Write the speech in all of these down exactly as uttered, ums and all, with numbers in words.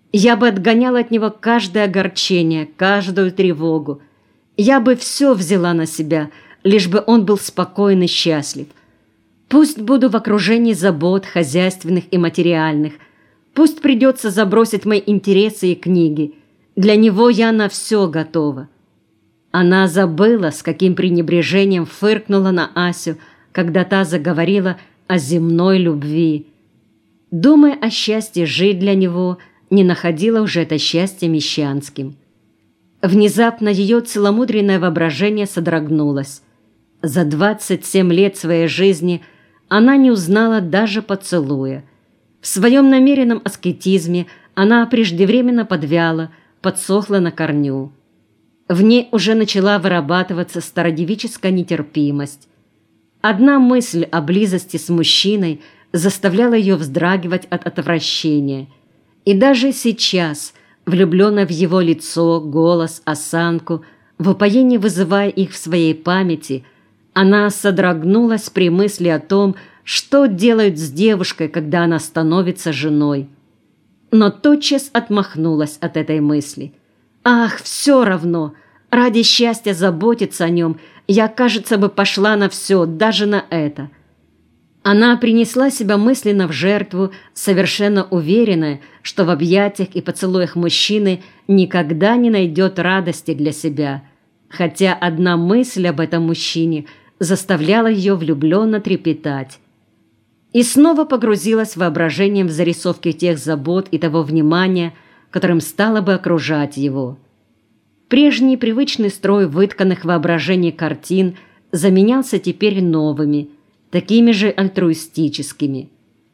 Я бы отгоняла от него каждое огорчение, каждую тревогу. Я бы все взяла на себя, лишь бы он был спокоен и счастлив. Пусть буду в окружении забот хозяйственных и материальных. Пусть придется забросить мои интересы и книги. Для него я на все готова. Она забыла, с каким пренебрежением фыркнула на Асю, когда та заговорила о земной любви. Думая о счастье жить для него, не находила уже это счастье мещанским. Внезапно ее целомудренное воображение содрогнулось. За двадцать семь лет своей жизни она не узнала даже поцелуя. В своем намеренном аскетизме она преждевременно подвяла, подсохла на корню. В ней уже начала вырабатываться стародевическая нетерпимость. Одна мысль о близости с мужчиной заставляла ее вздрагивать от отвращения. И даже сейчас, влюбленная в его лицо, голос, осанку, в упоении вызывая их в своей памяти, она содрогнулась при мысли о том, что делают с девушкой, когда она становится женой. Но тотчас отмахнулась от этой мысли. «Ах, все равно! Ради счастья заботиться о нем я, кажется, бы пошла на все, даже на это». Она принесла себя мысленно в жертву, совершенно уверенная, что в объятиях и поцелуях мужчины никогда не найдет радости для себя, хотя одна мысль об этом мужчине заставляла ее влюбленно трепетать. И снова погрузилась воображением в зарисовки тех забот и того внимания, которым стало бы окружать его. Прежний привычный строй вытканных воображений картин заменялся теперь новыми, такими же альтруистическими.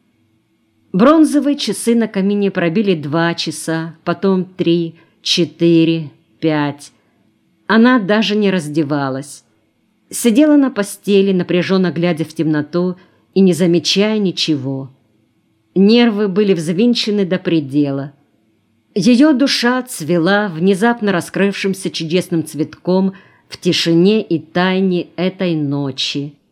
Бронзовые часы на камине пробили два часа, потом три, четыре, пять. Она даже не раздевалась. Сидела на постели, напряженно глядя в темноту и не замечая ничего. Нервы были взвинчены до предела. Ее душа цвела внезапно раскрывшимся чудесным цветком в тишине и тайне этой ночи.